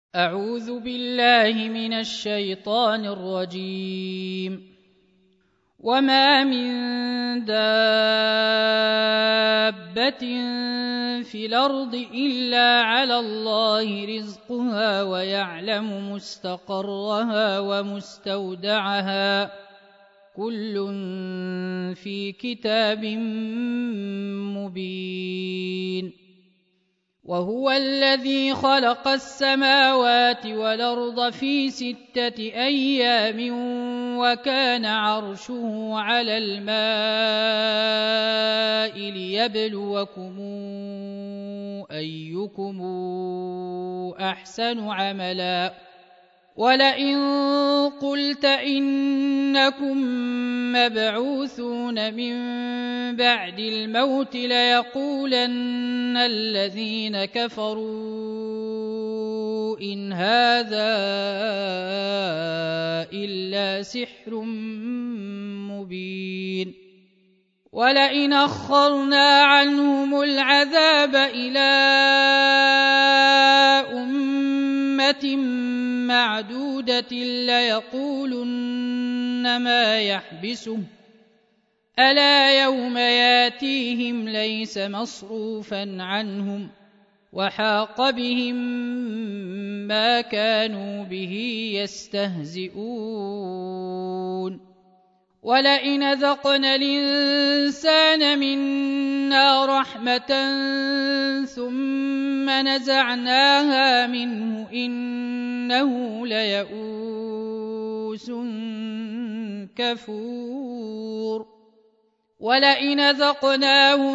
أعوذ بالله من الشيطان الرجيم. وما من دابة في الأرض إلا على الله رزقها ويعلم مستقرها ومستودعها كل في كتاب مبين. وهو الذي خلق السماوات والأرض في 6 أيام وكان عرشه على الماء ليبلوكم أيكم أحسن عملا. ولئن قلت إنكم مبعوثون من بعد الموت ليقولن الذين كفروا إن هذا إلا سحر مبين. ولئن أخرنا عنهم العذاب إلى أمة معدودة ليقولن ما يحبسه ألا يوم ياتيهم ليس مصروفا عنهم وحاق بهم ما كانوا به يستهزئون. ولئن ذقنا الإنسان منا رحمة ثم نزعناها منه إنه ليئوس كفور. ولئن ذقناه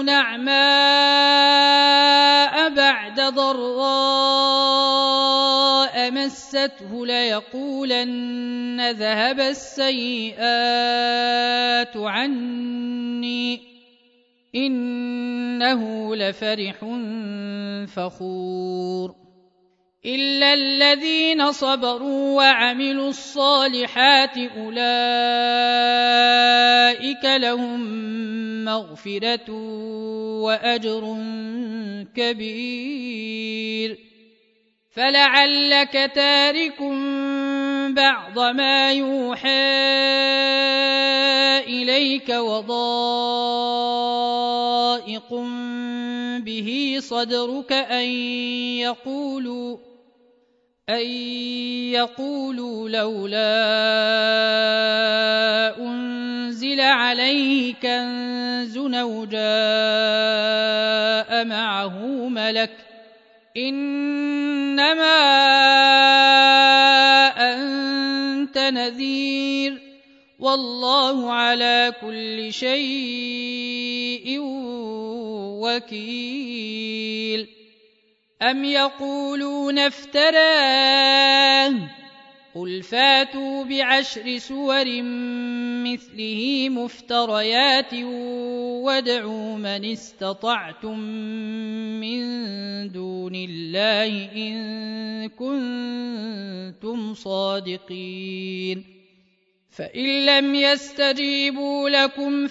نعماء بعد ضراء مسته ليقولن ذهب السيئات عني إنه لفرح فخور. إلا الذين صبروا وعملوا الصالحات أولئك لهم مغفرة وأجر كبير. فلعلك تارك بعض ما يوحى إليك وضائق به صدرك أن يقولوا لولا أنزل عليه كنز أو جاء معه ملك إنما أنت نذير والله على كل شيء وكيل. أم يقولون افتراه قل فاتوا ب10 سور مثله مفتريات وادعوا من استطعتم من دون الله إن كنتم صادقين. فإن لم يستجيبوا لكم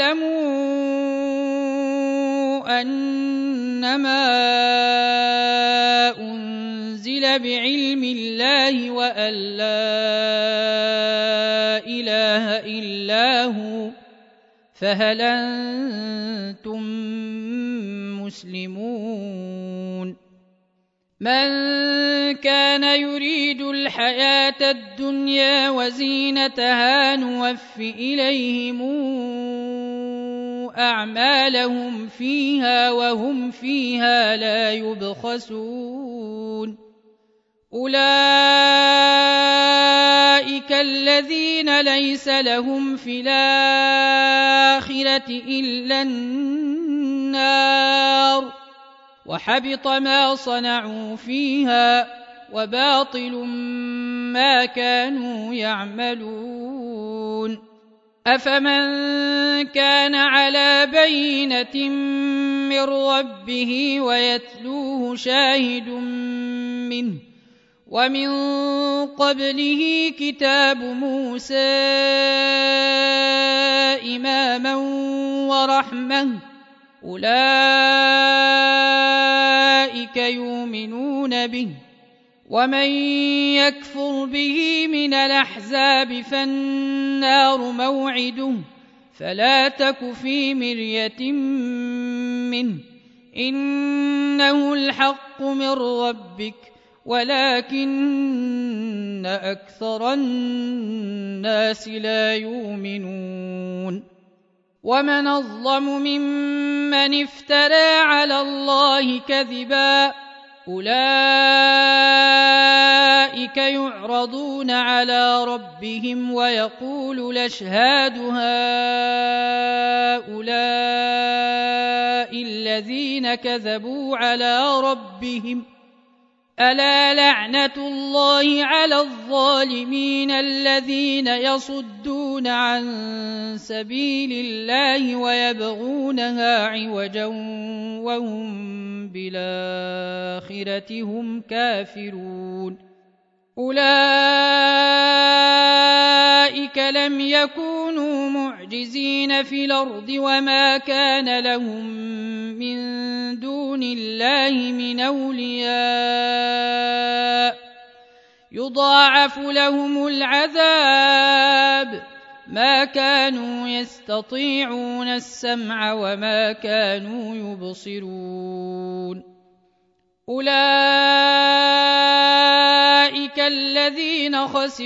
فاعلموا أنما أنزل بعلم الله وأن لا إله إلا هو فهل أنتم مسلمون. من كان يريد الحياة الدنيا وزينتها نوف إليهم أعمالهم فيها وهم فيها لا يبخسون. أولئك الذين ليس لهم في الآخرة إلا النار وحبط ما صنعوا فيها وباطل ما كانوا يعملون. أفمن كان على بينة من ربه ويتلوه شاهد منه ومن قبله كتاب موسى إماما ورحمة أولئك يؤمنون به ومن يكفر به من الأحزاب فالنار موعده فلا تك في مرية منه إنه الحق من ربك ولكن أكثر الناس لا يؤمنون ومن أظلم ممن افترى على الله كذبا أولئك يعرضون على ربهم ويقول الأشهاد هؤلاء الذين كذبوا على ربهم ألا لعنة الله على الظالمين الذين يصدون عن سبيل الله ويبغونها عوجا وهم بالآخرة هم كافرون أولئك لم يكونوا معجزين في الأرض وما كان لهم من دون الله من أولياء يضاعف لهم العذاب ما كانوا يستطيعون السمع وما كانوا يبصرون أولئك الذين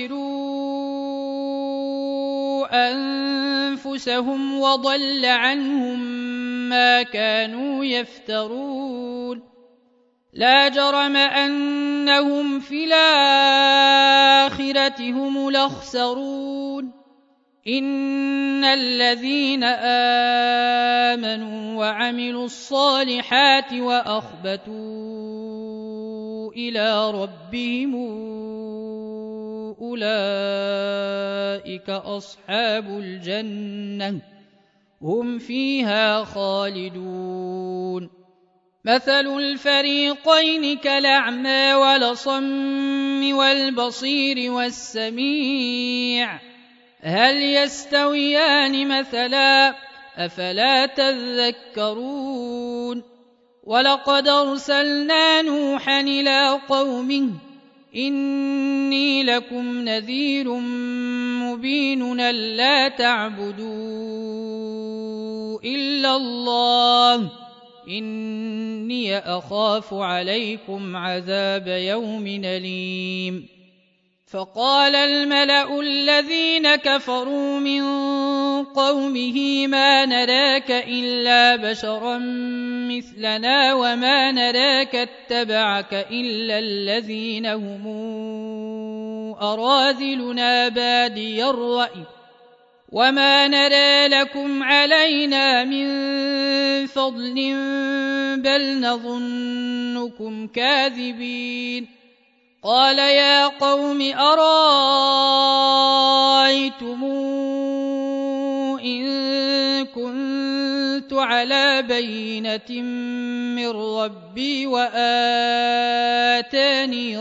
خسروا أنفسهم وضل عنهم ما كانوا يفترون لا جرم أنهم في الآخرة هم الأخسرون إن الذين آمنوا وعملوا الصالحات وأخبتوا إلى ربهم أولئك أصحاب الجنة هم فيها خالدون مثل الفريقين كالأعمى والأصم والبصير والسميع هل يستويان مثلا أفلا تذكرون ولقد أرسلنا نوحا إلى قومه إني لكم نذير مبين ألا تعبدوا إلا الله إني أخاف عليكم عذاب يوم أليم فقال الملأ الذين كفروا من قومه ما نراك إلا بشرا مثلنا وما نراك اتبعك إلا الذين هم أراذلنا بادي الرأي وما نرى لكم علينا من فضل بل نظنكم كاذبين قال يا قوم أرأيتم إن كنت على بينة من ربي وآتاني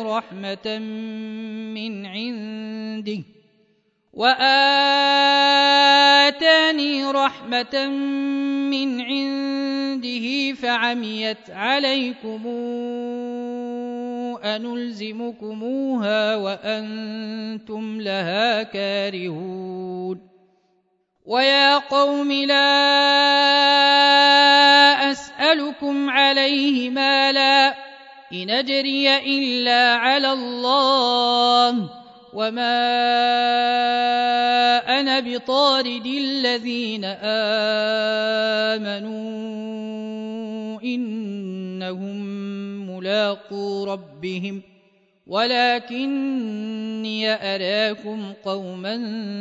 رحمة من عنده فعميت عليكم أنلزمكموها وأنتم لها كارهون ويا قوم لا أسألكم عليه مالا إن أجري إلا على الله وما أنا بطارد الذين آمنوا إنهم ملاقو ربهم ولكني أراكم قوما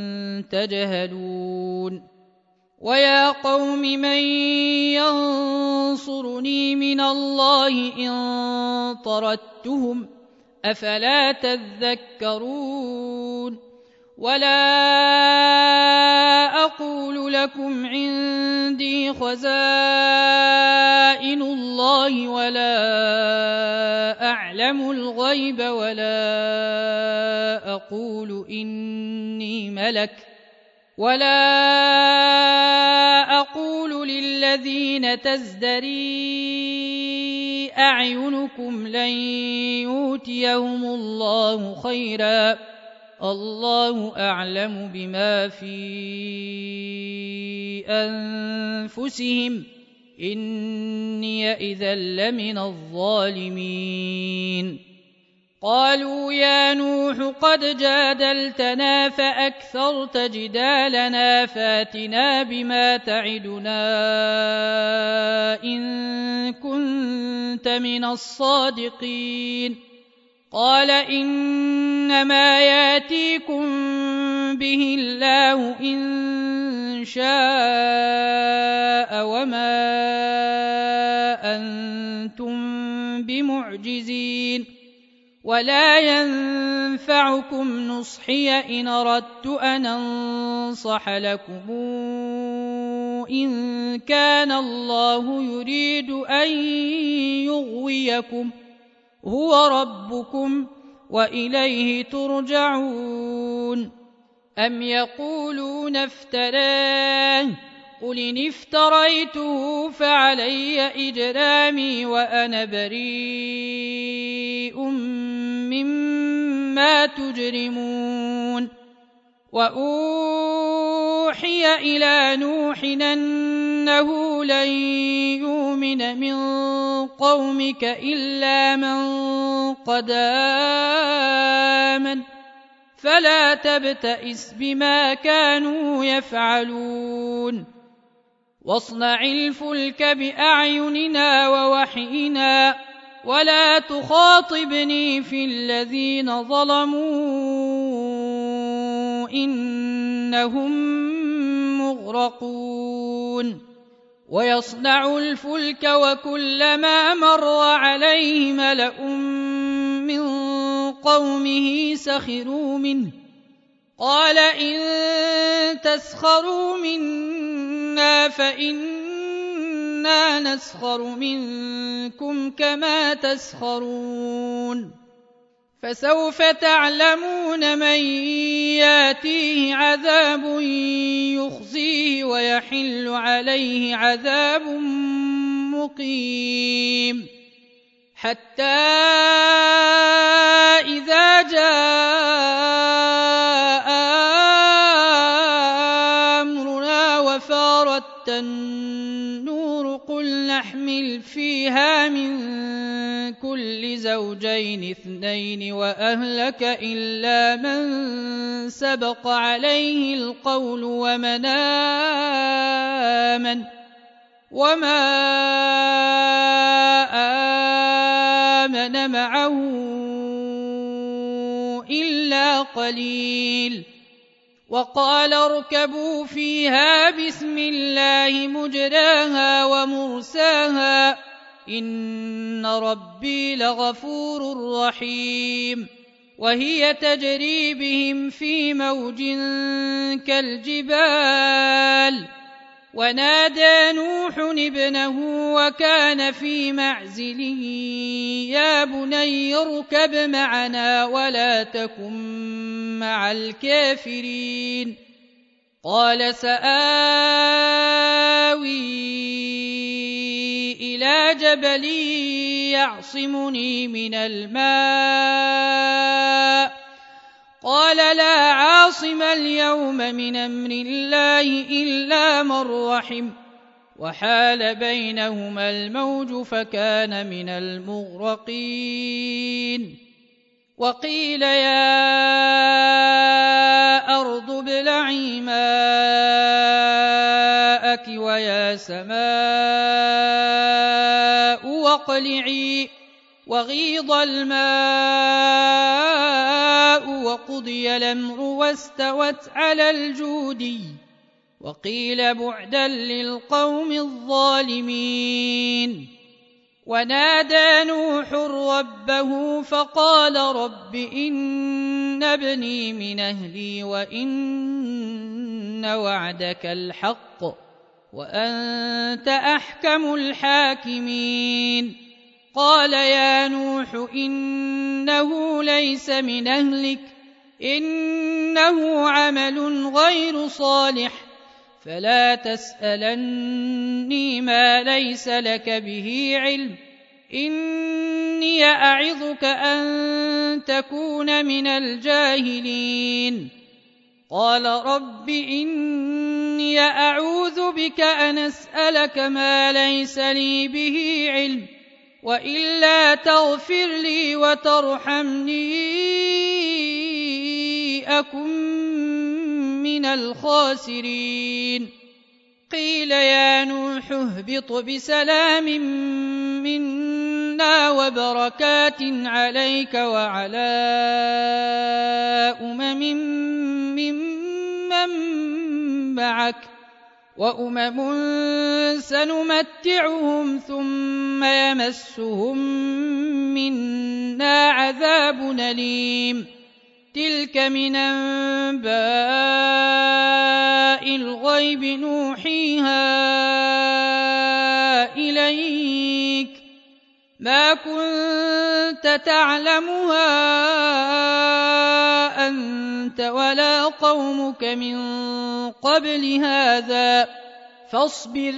تجهلون ويا قوم من ينصرني من الله إن طردتهم أفلا تذكرون ولا أقول لكم عندي خزائن الله ولا أعلم الغيب ولا أقول إني ملك ولا أقول للذين تزدري أعينكم لن يؤتيهم الله خيرا الله أعلم بما في أنفسهم إني إذا لمن الظالمين قالوا يا نوح قد جادلتنا فأكثرت جدالنا فاتنا بما تعدنا إن كنت من الصادقين قال إنما ياتيكم به الله إن شاء وما أنتم بمعجزين ولا ينفعكم نصحي إن أردت أن أنصح لكم إن كان الله يريد أن يغويكم هو ربكم وإليه ترجعون أم يقولون افتراه قل إن افتريته فعلي إجرامي وأنا بريء مما تجرمون وأوحي إلى نوح أنه لن يؤمن من قومك إلا من قد آمن فلا تبتئس بما كانوا يفعلون واصنع الفلك بأعيننا ووحينا ولا تخاطبني في الذين ظلموا إنهم مغرقون ويصنع الفلك وكلما مر عليه ملأ من قومه سخروا منه قال إن تسخروا منا فإنا نسخر منكم كما تسخرون فسوف تعلمون من ياتيه عذاب يخزيه ويحل عليه عذاب مقيم حتى إذا جاء أمرنا وفارت النور قل نحمل فيها من كل زوجين اثنين وأهلك إلا من سبق عليه القول ومن آمن وما آمن معه إلا قليل وقال اركبوا فيها بسم الله مجراها ومرساها إن ربي لغفور رحيم وهي تجري بهم في موج كالجبال ونادى نوح ابنه وكان في معزله يا بني اركب معنا ولا تكن مع الكافرين قال سآوي إلى جبل يعصمني من الماء قال لا عاصم اليوم من أمر الله إلا من رحم وحال بينهما الموج فكان من المغرقين وقيل يا أرض ابلعي ماءك ويا سماء واقلعي وغيض الماء وقضي الأمر واستوت على الجودي وقيل بعدا للقوم الظالمين ونادى نوح ربه فقال رب إن ابني من أهلي وإن وعدك الحق وأنت أحكم الحاكمين قال يا نوح إنه ليس من أهلك إنه عمل غير صالح فلا تسألني ما ليس لك به علم إني أعظك أن تكون من الجاهلين قال رب إني أعوذ بك أن أسألك ما ليس لي به علم وإلا تغفر لي وترحمني أكن من الخاسرين قيل يا نوح اهبط بسلام منا وبركات عليك وعلى ممن معك وأمم سنمتعهم ثم يمسهم منا عذاب أليم تلك من أنباء الغيب نوحيها إليك ما كنت تعلمها أنت ولا قومك من قبل هذا فاصبر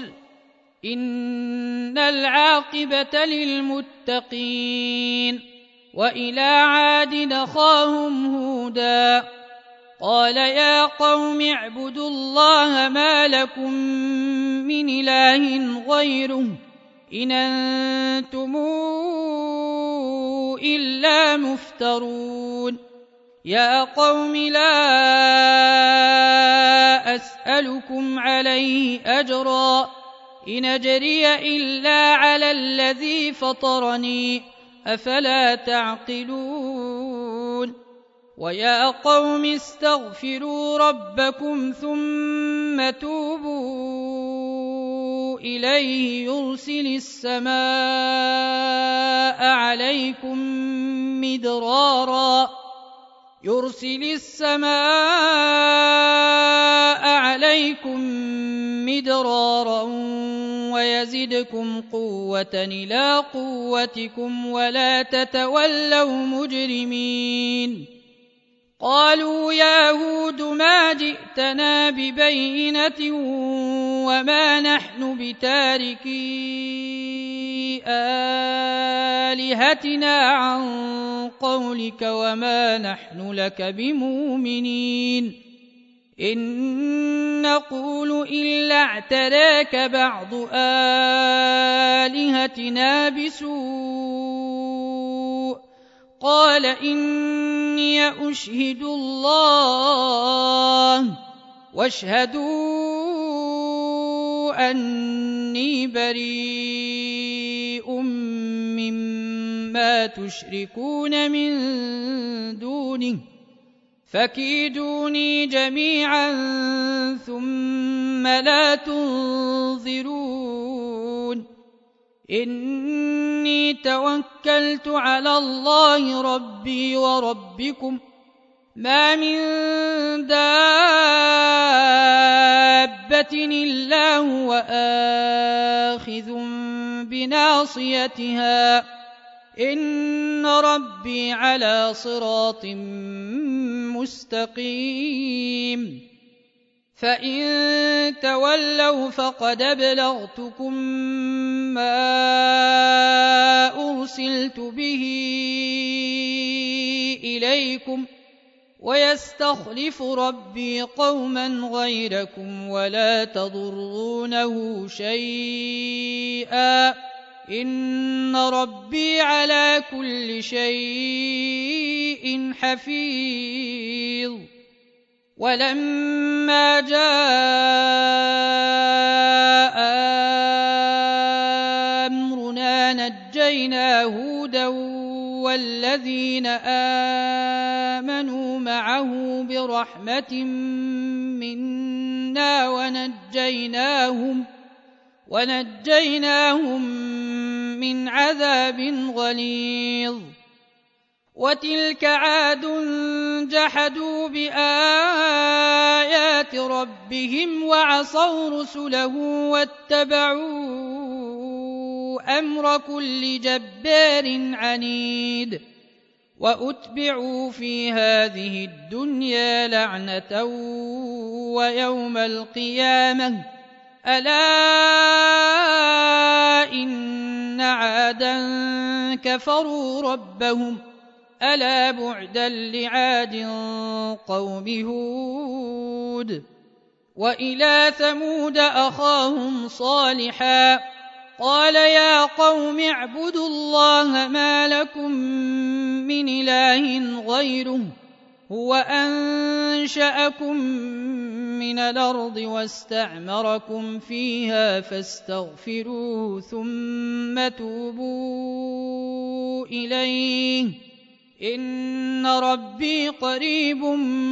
إن العاقبة للمتقين وإلى عاد أخاهم هودا قال يا قوم اعبدوا الله ما لكم من إله غيره إن أنتم إلا مفترون يا قوم لا أسألكم عليه أجرا إن أجري إلا على الذي فطرني أفلا تعقلون ويا قوم استغفروا ربكم ثم توبوا إليه يرسل السماء عليكم مدرارا ويزدكم قوة إلى قوتكم ولا تتولوا مجرمين قالوا يا هود ما جئتنا ببينة وما نحن بتاركي آلهتنا عن قولك وما نحن لك بمؤمنين إن نقول إلا اعتراك بعض آلهتنا بسوء قال إني أشهد الله واشهدوا أني بريء مما تشركون من دونه فكيدوني جميعا ثم لا تنظرون إني توكلت على الله ربي وربكم ما من دابة إلا هو آخذ بناصيتها إن ربي على صراط مستقيم فإن تولوا فقد أبلغتكم ما أرسلت به إليكم ويستخلف ربي قوما غيركم ولا تضرونه شيئا إن ربي على كل شيء حفيظ ولما جاء أمرنا نجينا هودا والذين آمنوا معه برحمة منا ونجيناهم من عذاب غليظ وتلك عاد جحدوا بآيات ربهم وعصوا رسله واتبعوا أمر كل جبار عنيد وأتبعوا في هذه الدنيا لعنة ويوم القيامة ألا إن عادا كفروا ربهم ألا بعدا لعاد قوم هود وإلى ثمود أخاهم صالحا قال يا قوم اعبدوا الله ما لكم من إله غيره هو أنشأكم من الأرض واستعمركم فيها فاستغفروه ثم توبوا إليه إن ربي قريب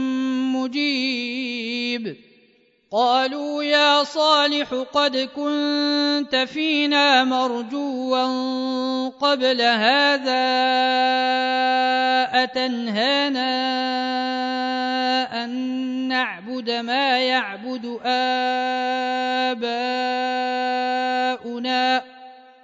مجيب قالوا يا صالح قد كنت فينا مرجوا قبل هذا أتنهانا أن نعبد ما يعبد آباؤنا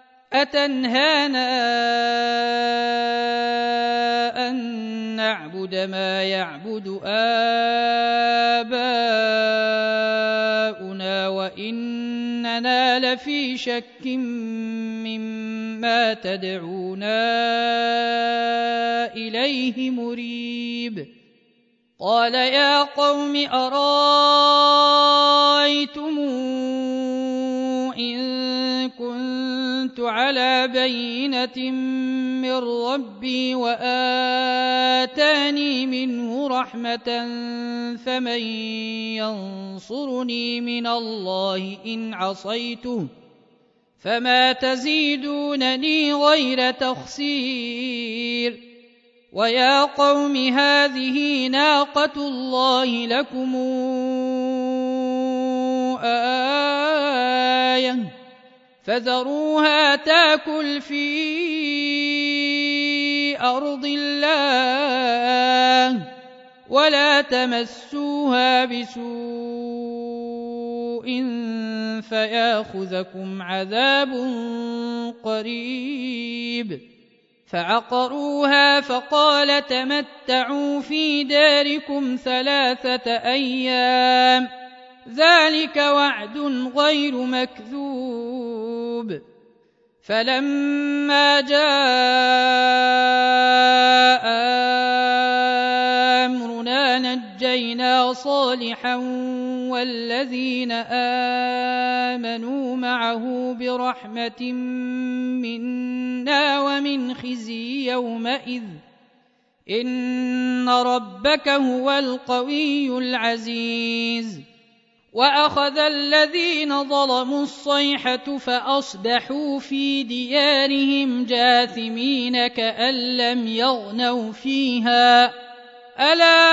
وإننا لفي شك مما تدعونا إليه مريب قال يا قوم أرأيتم إن كنت على بينة من ربي وآتاني منه رحمة فمن ينصرني من الله إن عصيته فما تزيدونني غير تخسير ويا قوم هذه ناقة الله لكم آية فذروها تاكل في أرض الله ولا تمسوها بسوء فياخذكم عذاب قريب فعقروها فقال تمتعوا في داركم 3 أيام ذلك وعد غير مكذوب فلما جاء أمرنا نجينا صالحا والذين آمنوا معه برحمة منا ومن خزي يومئذ إن ربك هو القوي العزيز وأخذ الذين ظلموا الصيحة فأصبحوا في ديارهم جاثمين كأن لم يغنوا فيها ألا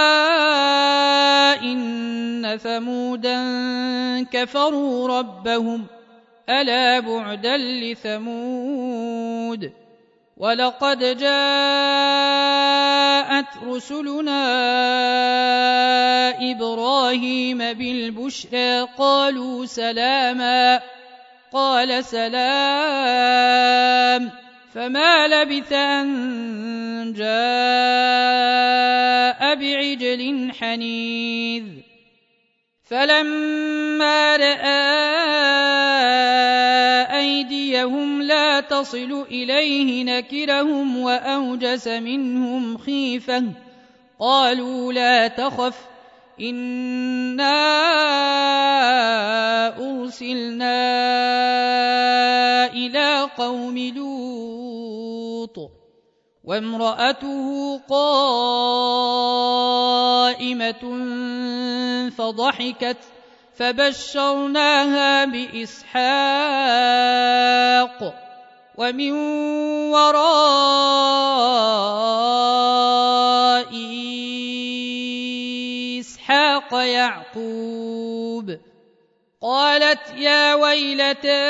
إن ثمودا كفروا ربهم ألا بعدا لثمود ولقد جاءت رسلنا إبراهيم بالبشرى قالوا سلاما قال سلام فما لبث أن جاء بعجل حنيذ فلما رأى أيديهم لا تصل إليه نكرهم وأوجس منهم خيفة قالوا لا تخف إنا أرسلنا إلى قوم لوط وامرأته قائمة فضحكت فبشرناها بإسحاق ومن وراء إسحاق يعقوب قالت يا ويلتى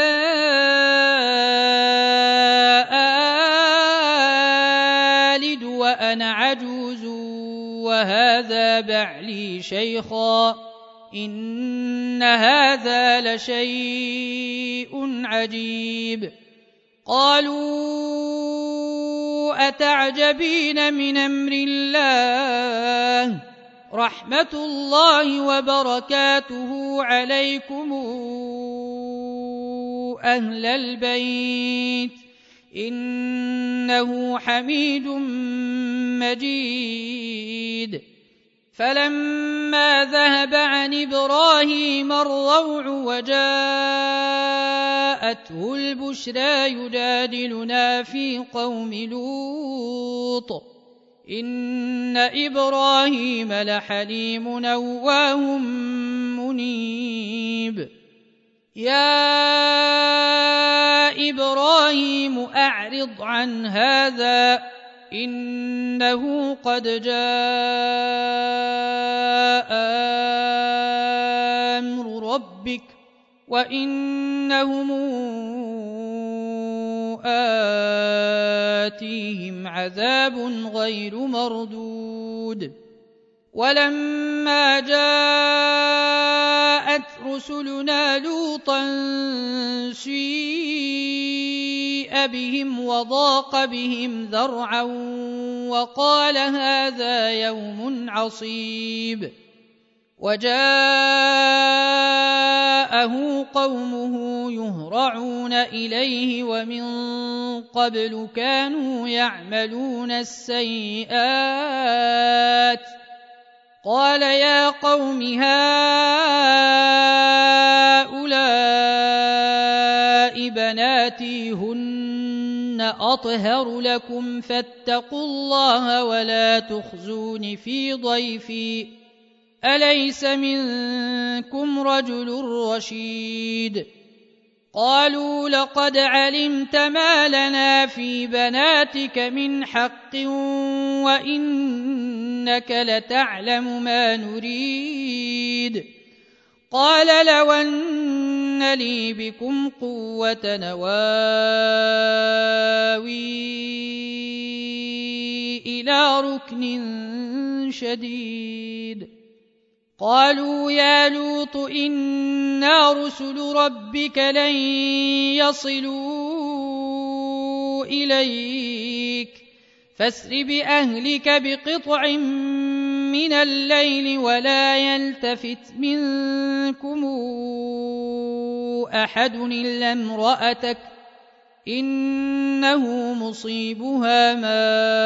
آلد وأنا عجوز وهذا بعلي شيخا إن هذا لشيء عجيب قالوا أتعجبين من أمر الله رحمة الله وبركاته عليكم أهل البيت إنه حميد مجيد. فلما ذهب عن إبراهيم الروع وجاءته البشرى يجادلنا في قوم لوط إن إبراهيم لحليم أواه منيب. يا إبراهيم أعرض عن هذا إنه قد جاء أمر ربك وإنهم آتيهم عذاب غير مردود. ولما جاءت رسلنا لوطا سيء بهم وضاق بهم ذرعا وقال هذا يوم عصيب. وجاءه قومه يهرعون إليه ومن قبل كانوا يعملون السيئات قال يا قوم هؤلاء بناتي هن أطهر لكم فاتقوا الله ولا تخزون في ضيفي أليس منكم رجل رشيد. قالوا لقد علمت ما لنا في بناتك من حق وإنك لتعلم ما نريد. قال لو أن لي بكم قوة نواوي إلى ركن شديد. قالوا يا لوط إنا رسل ربك لن يصلوا إليك فاسر بأهلك بقطع من الليل ولا يلتفت منكم أحد إلا امرأتك إنه مصيبها ما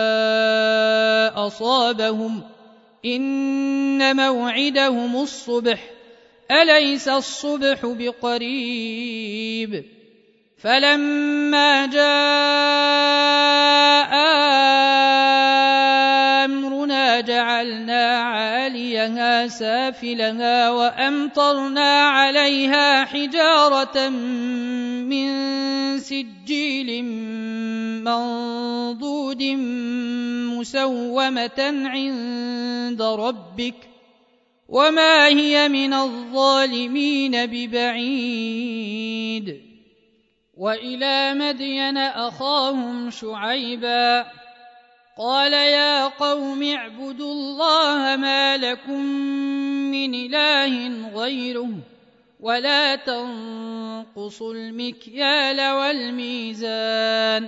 أصابهم إن موعدهم الصبح أليس الصبح بقريب. فلما جاء أمرنا جعلنا عاليها سافلها وأمطرنا عليها حجارة من سجيل منضود مسومة عند ربك وما هي من الظالمين ببعيد. وإلى مدين أخاهم شعيبا قال يا قوم اعبدوا الله ما لكم من إله غيره ولا تنقصوا المكيال والميزان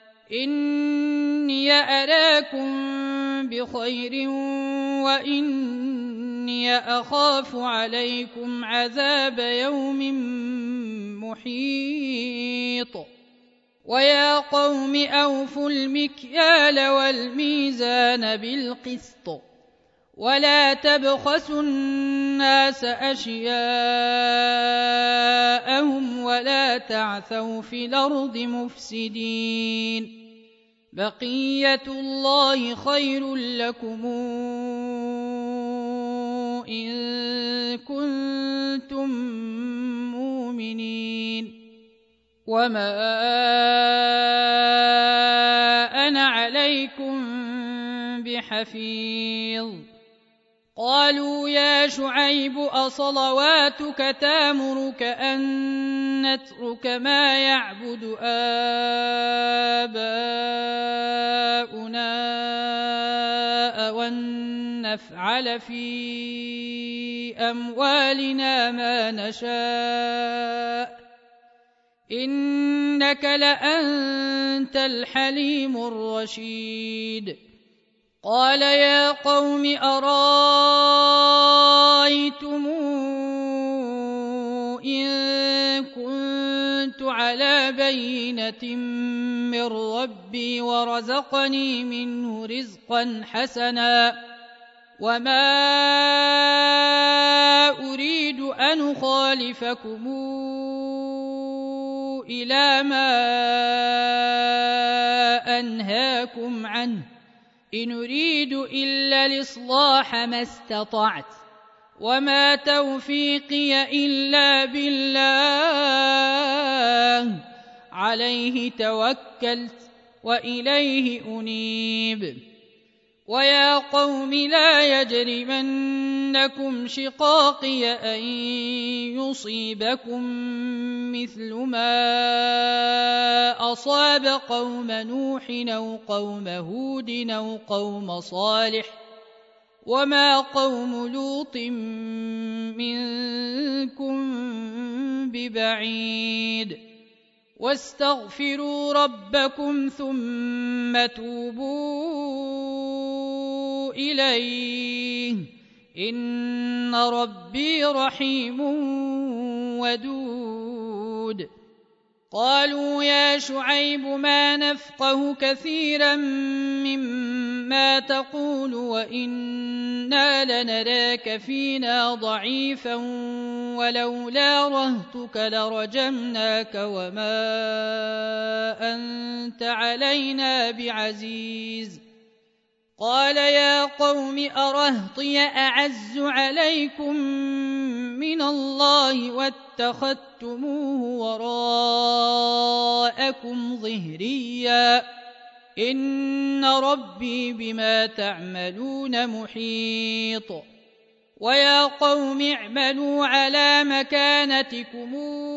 إني أراكم بخير وإني أخاف عليكم عذاب يوم محيط. ويا قوم أوفوا المكيال والميزان بالقسط ولا تبخسوا الناس أشياءهم ولا تعثوا في الأرض مفسدين. بقية الله خير لكم إن كنتم مؤمنين وما أنا عليكم بحفيظ. قالوا يا شعيب أصلواتك تأمرك أن نترك ما يعبد آباؤنا أو أن نفعل في أموالنا ما نشاء إنك لأنت الحليم الرشيد. قال يا قوم أرأيتم إن كنت على بينة من ربي ورزقني منه رزقا حسنا وما أريد أن أخالفكم إلى ما أنهاكم عنه إن أريد إلا الإصلاح ما استطعت وما توفيقي إلا بالله عليه توكلت وإليه أنيب ويا قوم لا يجرمنكم شقاقي أن يصيبكم مثل ما أصاب قوم نوح أو قوم هود أو قوم صالح وما قوم لوط منكم ببعيد واستغفروا ربكم ثم توبوا إليه إن ربي رحيم ودود قالوا يا شعيب ما نفقه كثيرا مما تقول وإنا لنراك فينا ضعيفا ولولا رهتك لرجمناك وما أنت علينا بعزيز قال يا قوم أرهطي أعز عليكم من الله واتخذتموه وراءكم ظهريا إن ربي بما تعملون محيط ويا قوم اعملوا على مكانتكم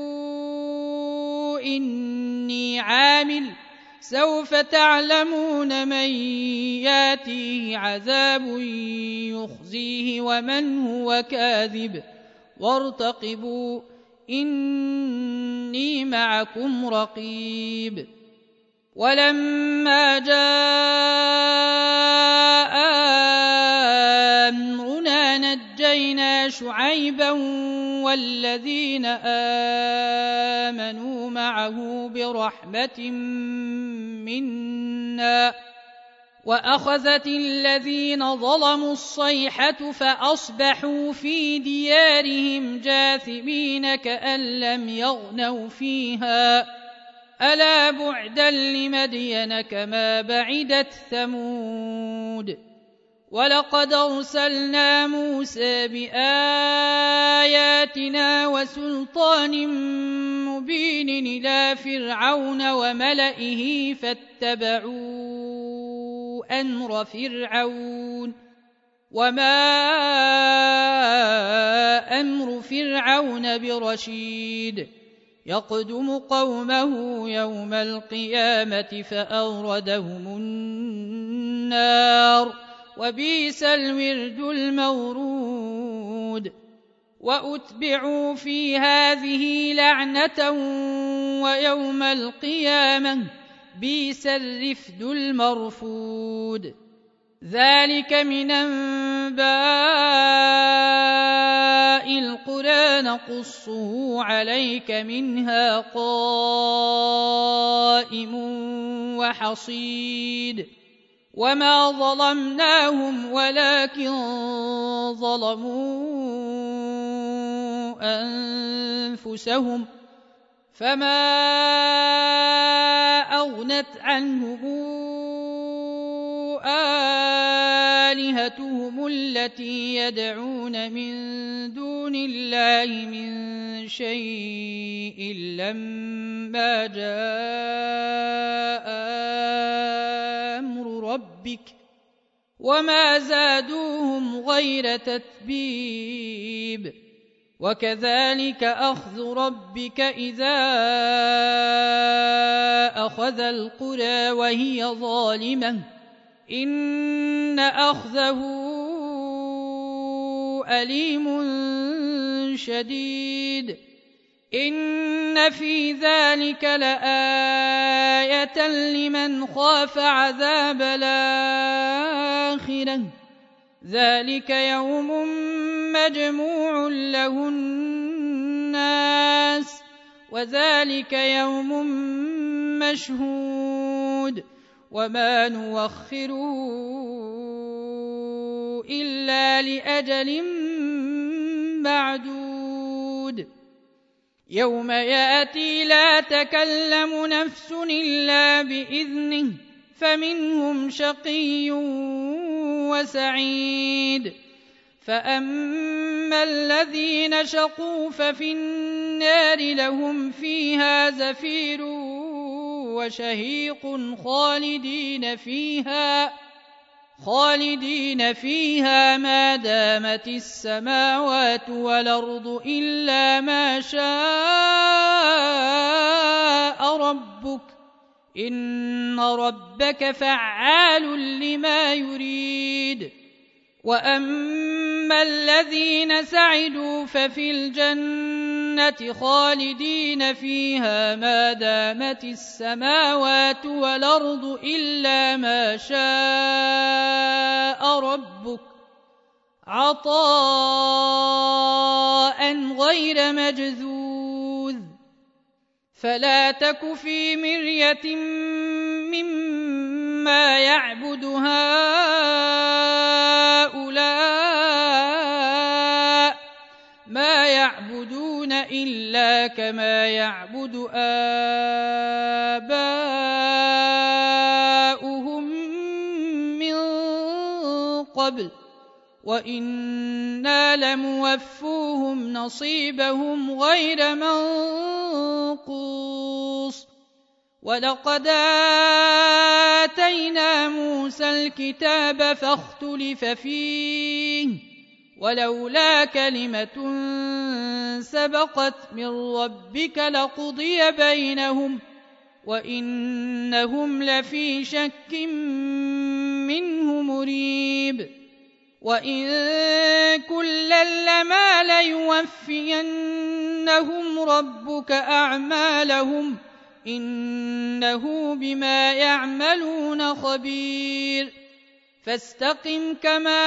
إني عامل سوف تعلمون من ياتيه عذاب يخزيه ومن هو كاذب وارتقبوا إني معكم رقيب ولما جاء أمرنا نجينا شعيبا والذين آمنوا معه برحمة منا وأخذت الذين ظلموا الصيحة فأصبحوا في ديارهم جاثمين كأن لم يغنوا فيها ألا بعدا لمدين كما بعدت ثمود ولقد أرسلنا موسى بآياتنا وسلطان مبين إلى فرعون وملئه فاتبعوا أمر فرعون وما أمر فرعون برشيد يقدم قومه يوم القيامة فأوردهم النار وبئس الورد المورود وأتبعوا في هذه لعنة ويوم القيامة بئس الرفد المرفود ذلك من أنباء القرى نقصه عليك منها قائم وحصيد وما ظلمناهم ولكن ظلموا أنفسهم فما أغنت عنهم آلهتهم التي يدعون من دون الله من شيء لما جاء أمر ربك وما زادوهم غير تتبيب وكذلك أخذ ربك إذا أخذ القرى وهي ظالمة إن أخذه أليم شديد إن في ذلك لآية لمن خاف عذاب الآخرة ذلك يوم مجموع له الناس وذلك يوم مشهود وما نوخره إلا لأجل معدود يوم يأتي لا تكلم نفس إلا بإذنه فمنهم شقي وسعيد فأما الذين شقوا ففي النار لهم فيها زفير وشهيق خالدين فيها ما دامت السماوات والأرض إلا ما شاء ربك إن ربك فعال لما يريد وأما الذين سعدوا ففي الجنة خالدين فيها ما دامت السماوات والأرض إلا ما شاء ربك عطاء غير مجذوذ فلا تك في مرية مما يعبد هؤلاء ما يعبدون إلا كما يعبد آباؤهم من قبل وإنا لموفوهم نصيبهم غير منقوص ولقد آتينا موسى الكتاب فاختلف فيه ولولا كلمة سبقت من ربك لقضي بينهم وإنهم لفي شك منه مريب وإن كلا لما ليوفينهم ربك أعمالهم إنه بما يعملون خبير فاستقم كما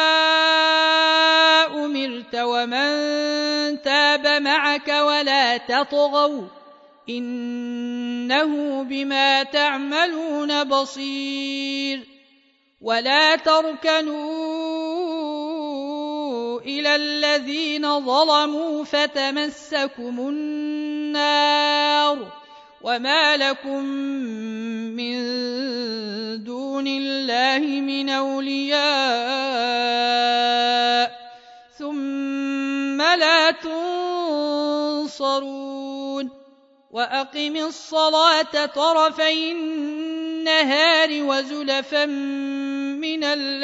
أمرت ومن تاب معك ولا تطغوا إنه بما تعملون بصير ولا تركنوا إلى الذين ظلموا فتمسكم النار وما لكم من دون الله من أولياء ثم لا تنصرون وأقم الصلاة طرفي النهار وزلفا من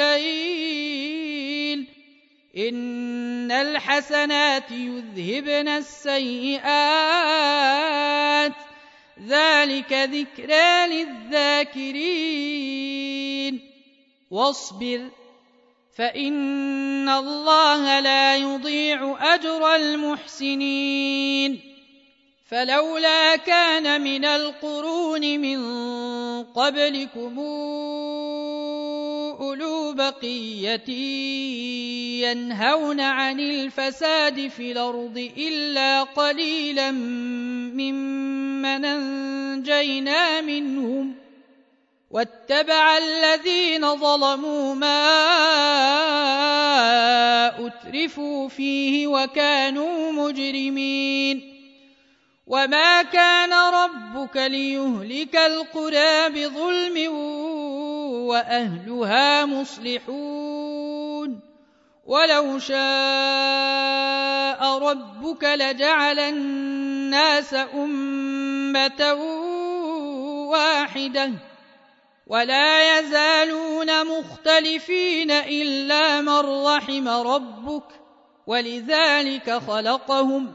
الليل إن الحسنات يذهبن السيئات ذلك ذكرى للذاكرين واصبر فإن الله لا يضيع أجر المحسنين فلولا كان من القرون من قبلكم أولو بقية ينهون عن الفساد في الأرض إلا قليلا ممن أنجينا منهم واتبع الذين ظلموا ما أترفوا فيه وكانوا مجرمين وما كان ربك ليهلك القرى بظلم وأهلها مصلحون ولو شاء ربك لجعل الناس أمة واحدة ولا يزالون مختلفين إلا من رحم ربك ولذلك خلقهم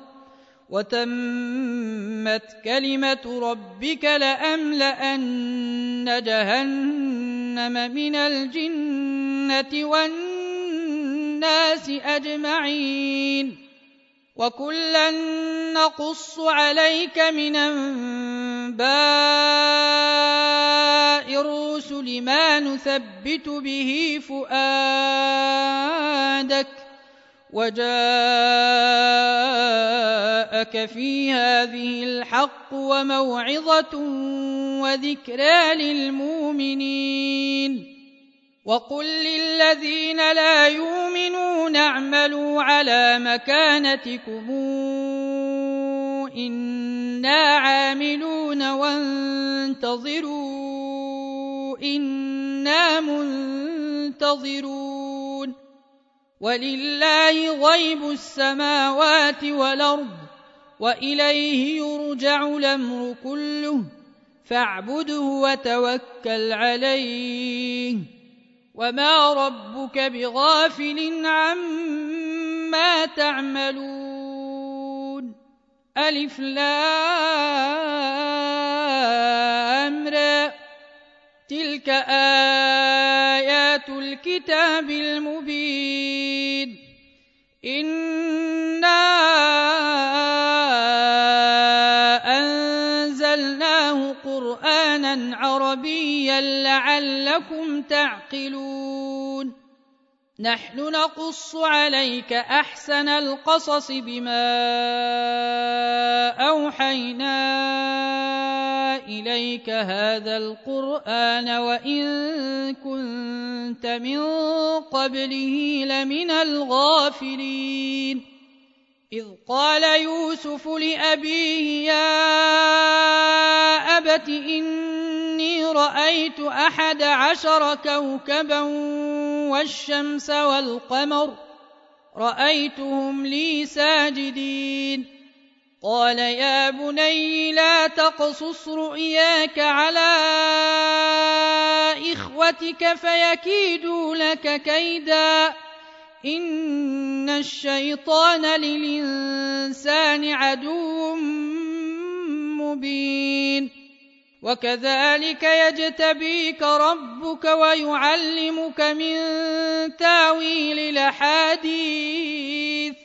وتمت كلمة ربك لأملأن جهنم من الجنة والناس أجمعين وكلا نقص عليك من أنباء الرسل ما نثبت به فؤادك وجاءك في هذه الحق وموعظة وذكرى للمؤمنين وقل للذين لا يؤمنون اعملوا على مكانتكم إنا عاملون وانتظروا إنا منتظرون ولله غيب السماوات والأرض وإليه يرجع الأمر كله فاعبده وتوكل عليه وما ربك بغافل عما تعملون ألف لام را تلك آيات الكتاب المبين إنا أنزلناه قرآنا عربيا لعلكم تعقلون نحن نقص عليك أحسن القصص بما أوحينا إليك هذا القرآن وإن كنت من قبله لمن الغافلين إذ قال يوسف لأبيه يا أبت إني رأيت 11 كوكبا والشمس والقمر رأيتهم لي ساجدين قال يا بني لا تقصص رؤياك على إخوتك فيكيدوا لك كيدا إن الشيطان للإنسان عدو مبين وكذلك يجتبيك ربك ويعلمك من تاويل الأحاديث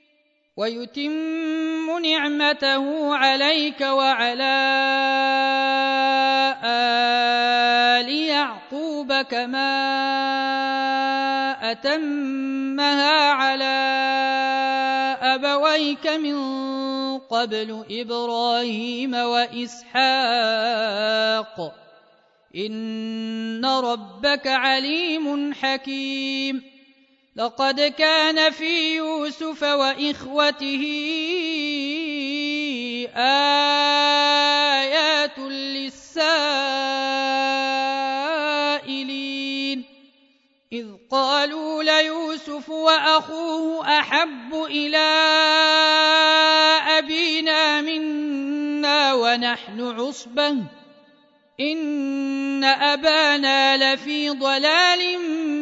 ويتم نعمته عليك وعلى آل يعقوب كما أتمها على أبويك من قبل إبراهيم وإسحاق إن ربك عليم حكيم لقد كان في يوسف وإخوته آيات للسائلين إذ قالوا ليوسف وأخوه أحب إلى أبينا منا ونحن عصبة إن أبانا لفي ضلال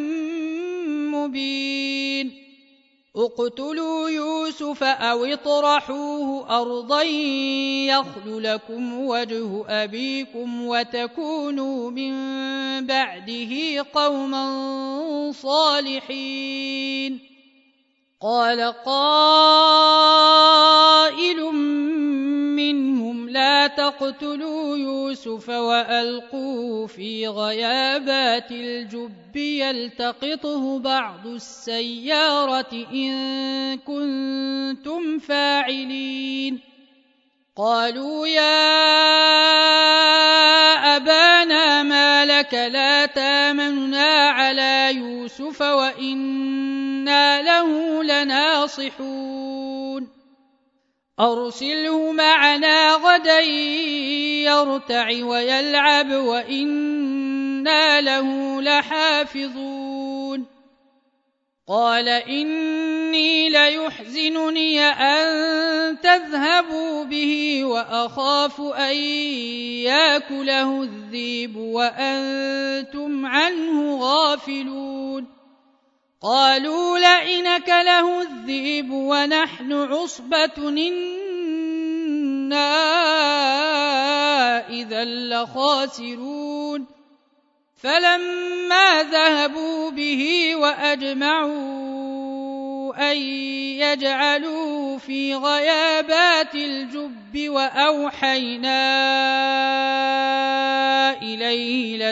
مبين اقتلوا يوسف أو اطرحوه أرضا يخل لكم وجه أبيكم وتكونوا من بعده قوما صالحين قال قائل منهم لا تقتلوا يوسف وألقوه في غيابات الجب يلتقطه بعض السيارة إن كنتم فاعلين قالوا يا أبانا ما لك لا تامننا على يوسف وإنا له لناصحون أرسله معنا غدا يرتع ويلعب وإنا له لحافظون قال إني ليحزنني أن تذهبوا به وأخاف أن يأكله الذئب وأنتم عنه غافلون قالوا لئن أكله الذئب ونحن عصبة إنا إذا لخاسرون فلما ذهبوا به وأجمعوا أن يجعلوه في غيابات الجب وأوحينا إليه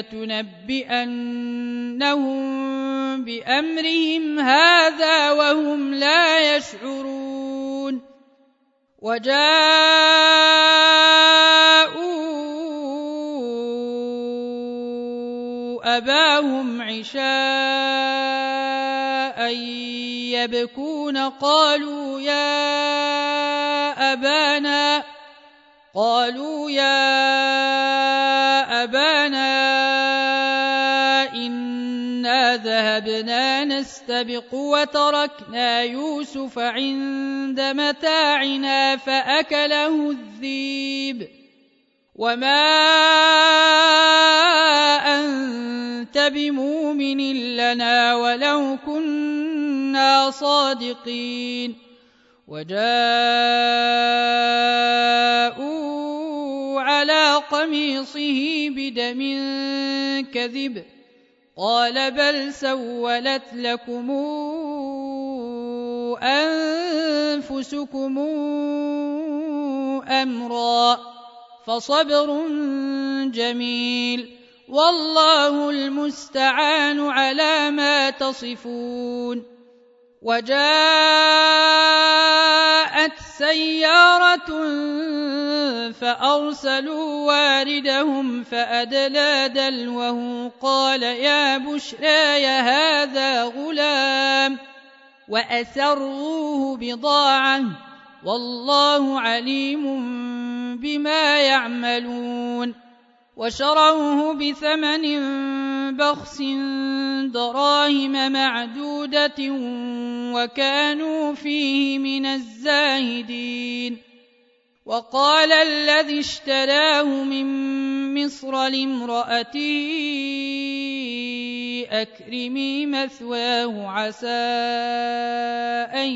لتنبئنهم بأمرهم هذا وهم لا يشعرون وجاءوا أباهم عشاء يبكون قالوا يا أبانا إنا ذهبنا نستبق وتركنا يوسف عند متاعنا فأكله الذئب وما أنت بمؤمن لنا ولو كنا صادقين وجاءوا على قميصه بدم كذب قال بل سولت لكم أنفسكم أمرا فصبر جميل والله المستعان على ما تصفون وجاءت سيارة فأرسلوا واردهم فأدلى دلوه قال يا بشرى هذا غلام وأسروه بضاعة والله عليم بما يعملون وشروه بثمن بخس دراهم معدودة وكانوا فيه من الزاهدين وقال الذي اشتراه من مصر لامرأته أكرمي مثواه عسى أن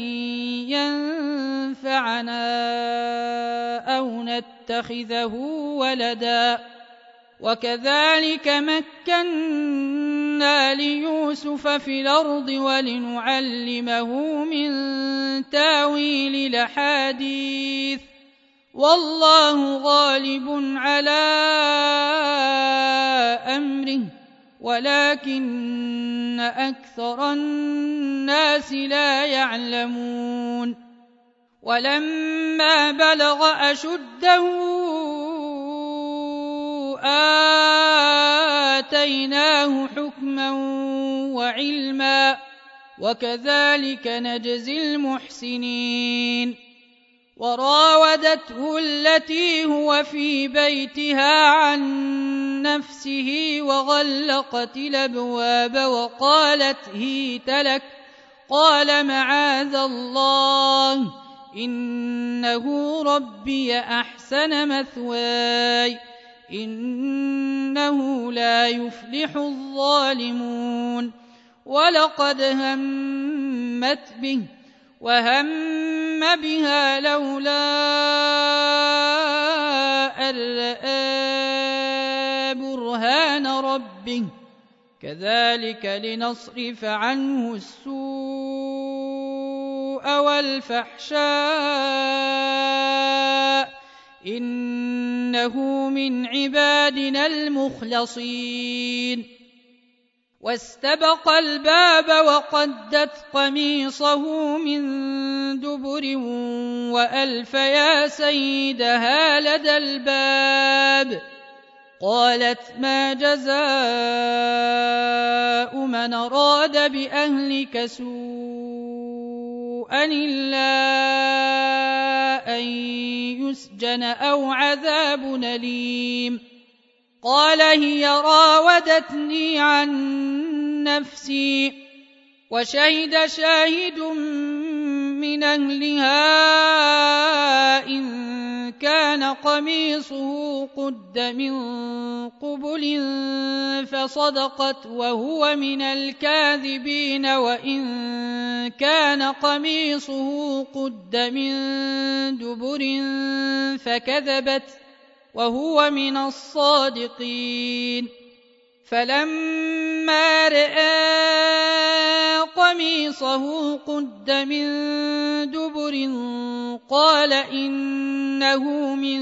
ينفعنا أو نتخذه ولدا وكذلك مكنا ليوسف في الأرض ولنعلمه من تاويل الأحاديث والله غالب على أمره ولكن أكثر الناس لا يعلمون ولما بلغ أشده آتيناه حكما وعلما وكذلك نجزي المحسنين وراودته التي هو في بيتها عن نفسه وغلقت الأبواب وقالت هيت لك قال معاذ الله إنه ربي أحسن مثواي إنه لا يفلح الظالمون ولقد همت به وهم بها لولا أن رأى برهان ربه كذلك لنصرف عنه السوء والفحشاء إنه من عبادنا المخلصين واستبق الباب وقدت قميصه من دبر وألف يا سيدها لدى الباب قالت ما جزاء من أراد بأهلك سوءا إلا أن يسجن أو عذاب أليم قال هي راودتني عن نفسي وشهد شاهد من أهلها إن كان قميصه قد من قبل فصدقت وهو من الكاذبين وإن كان قميصه قد من دبر فكذبت وهو من الصادقين فلما رأى قميصه قد من دبر قال إنه من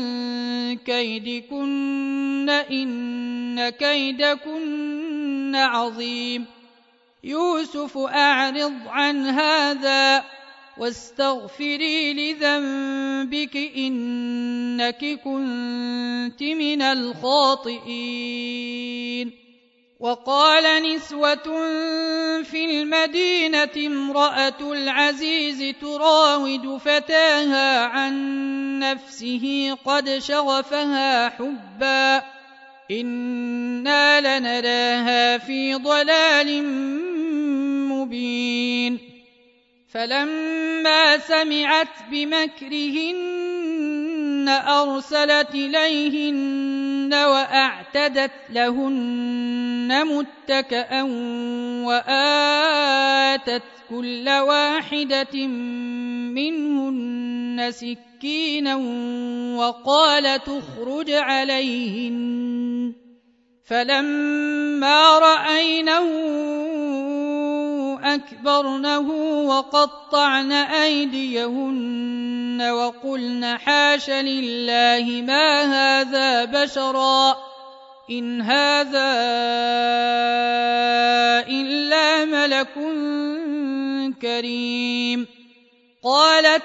كيدكن إن كيدكن عظيم يوسف أعرض عن هذا واستغفري لذنبك إنك كنت من الخاطئين. وقال نسوة في المدينة امرأة العزيز تراود فتاها عن نفسه قد شغفها حبا إنا لنراها في ضلال مبين. فلما سمعت بمكرهن أرسلت إليهن وأعتدت لهن متكأ وآتت كل واحدة منهن سكينا وقالت اخرج عليهن. فلما رأينه أكبرنه وقطعن أيديهن وقلن حاش لله ما هذا بشرا إن هذا إلا ملك كريم. قالت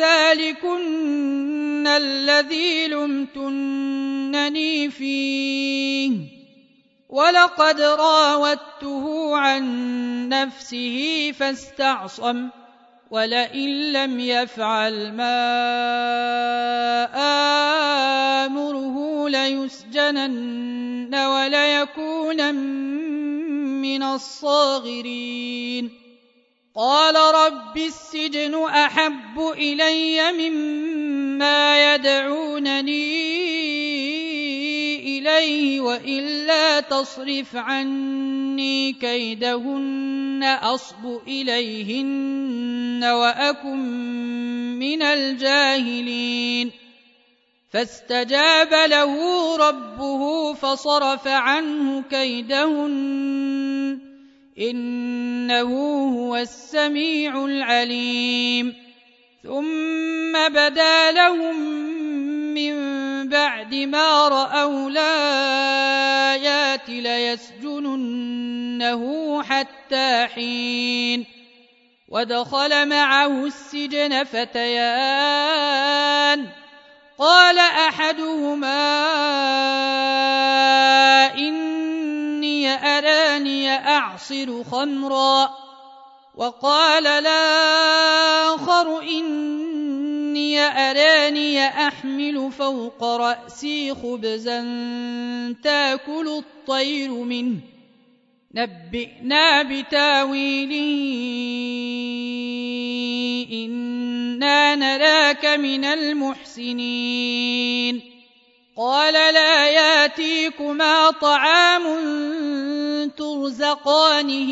فذلكن الذي لمتنني فيه ولقد راودته عن نفسه فاستعصم ولئن لم يفعل ما آمره ليسجنن وليكونن من الصاغرين. قال رب السجن أحب إلي مما يدعونني إليه وإلا تصرف عني كيدهن أصب إليهن وأكن من الجاهلين. فاستجاب له ربه فصرف عنه كيدهن إنه هو السميع العليم. ثم بدا لهم من بعد ما رأوا الآيات ليسجننه حتى حين. ودخل معه السجن فتيان قال أحدهما إني أراني أعصر خمرا وقال الآخر إني أراني أحمل فوق رأسي خبزا تأكل الطير منه نبئنا بتاويله إنا نراك من المحسنين. قال لا ياتيكما طعام ترزقانه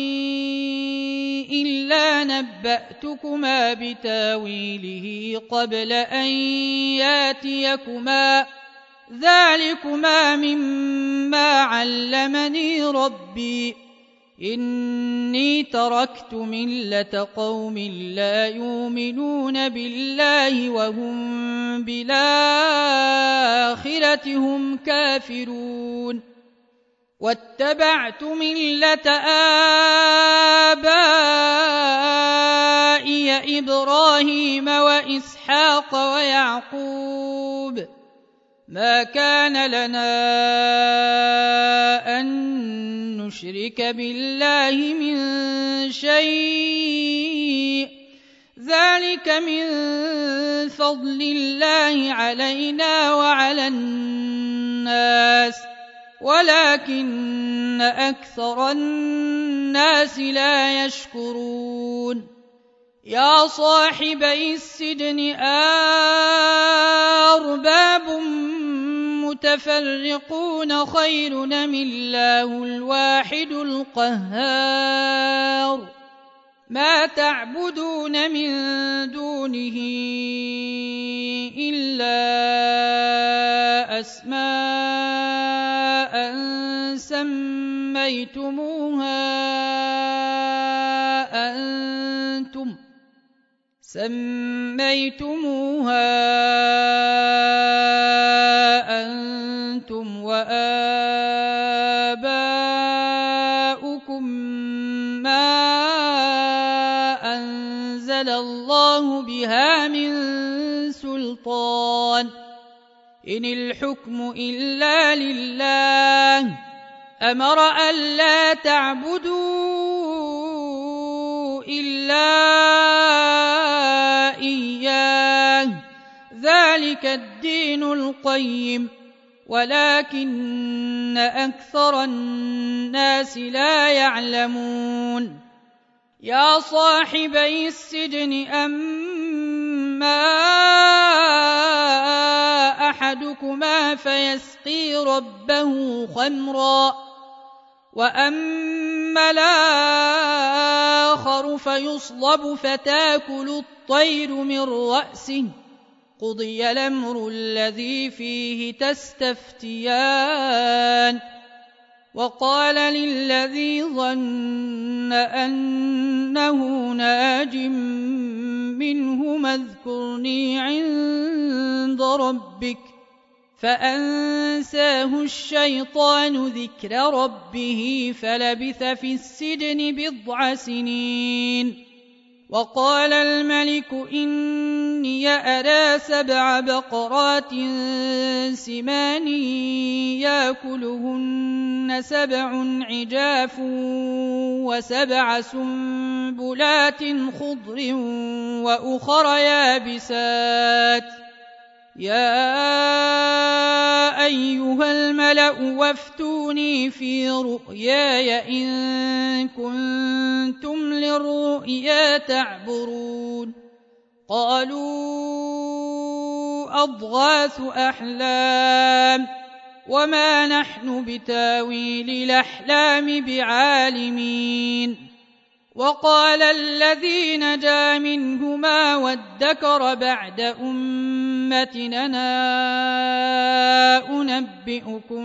إلا نبأتكما بتاويله قبل أن ياتيكما ذلكما مما علمني ربي إني تركت ملة قوم لا يؤمنون بالله وهم بالآخرة هم كافرون واتبعت ملة آبائي إبراهيم وإسحاق ويعقوب ما كان لنا أن نشرك بالله من شيء ذلك من فضل الله علينا وعلى الناس ولكن أكثر الناس لا يشكرون. يا صاحبي السجن أرباب متفرقون خير أم الله الواحد القهار ما تعبدون من دونه إلا أسماء سميتموها أنتم وآباؤكم ما أنزل الله بها من سلطان إن الحكم إلا لله أمر ألا تعبدوا إلا إياه ذلك الدين القيم ولكن أكثر الناس لا يعلمون يا صاحبي السجن أما أحدكما فيسقي ربه خمرا وأما الآخر فيصلب فتاكل الطير من رأسه قضي الأمر الذي فيه تستفتيان وقال للذي ظن أنه ناج منهما اذكرني عند ربك فأنساه الشيطان ذكر ربه فلبث في السجن 9 سنين وقال الملك إني أرى 7 بقرات سمان يأكلهن 7 عجاف و7 سنبلات خضر وأخر يابسات يا أيها الملأ وافتوني في رؤياي إن كنتم للرؤيا تعبرون قالوا أضغاث أحلام وما نحن بتاويل الأحلام بعالمين وقال الذي نجا منهما وادكر بعد أمتنا أنبئكم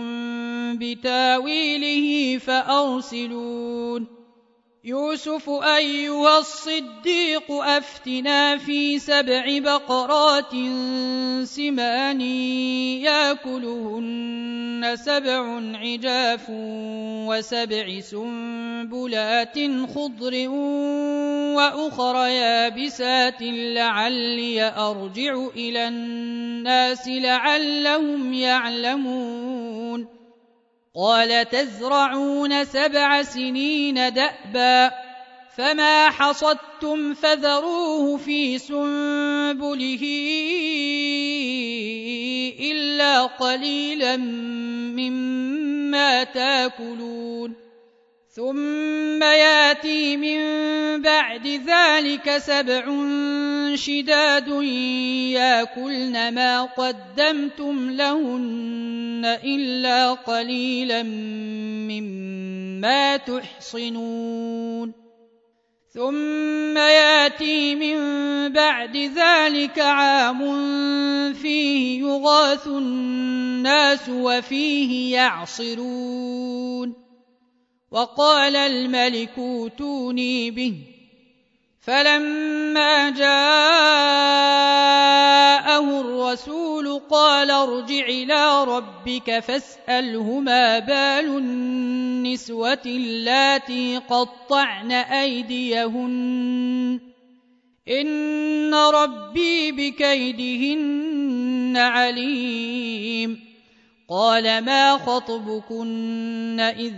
بتاويله فأرسلون يوسف أيها الصديق أفتنا في 7 بقرات سمان يأكلهن 7 عجاف و7 سنبلات خضر وأخر يابسات لعلي أرجع إلى الناس لعلهم يعلمون قال تزرعون 7 سنين دأبا فما حصدتم فذروه في سنبله إلا قليلا مما تأكلون ثم يأتي من بعد ذلك 7 شداد يأكلن ما قدمتم لهن إلا قليلا مما تحصنون ثم يأتي من بعد ذلك عام فيه يغاث الناس وفيه يعصرون وقال الملك ائتوني به فلما جاءه الرسول قال ارجع إلى ربك فاسأله ما بال النسوة اللاتي قطعن أيديهن إن ربي بكيدهن عليم قال ما خطبكن إذ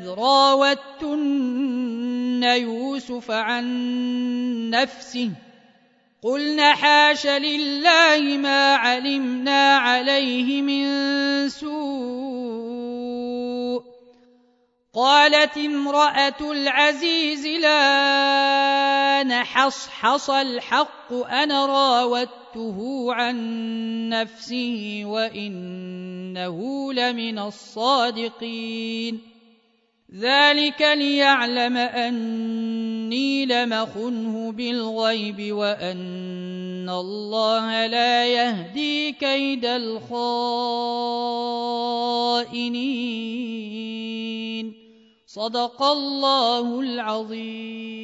راوتن يوسف عن نفسه قلنا حاش لله ما علمنا عليه من سوء قالت امرأة العزيز لا نحصحص الحق أنا راودته عن نفسه وإنه لمن الصادقين ذلك ليعلم أني لمخنه بالغيب وأن الله لا يهدي كيد الخائنين صدق الله العظيم.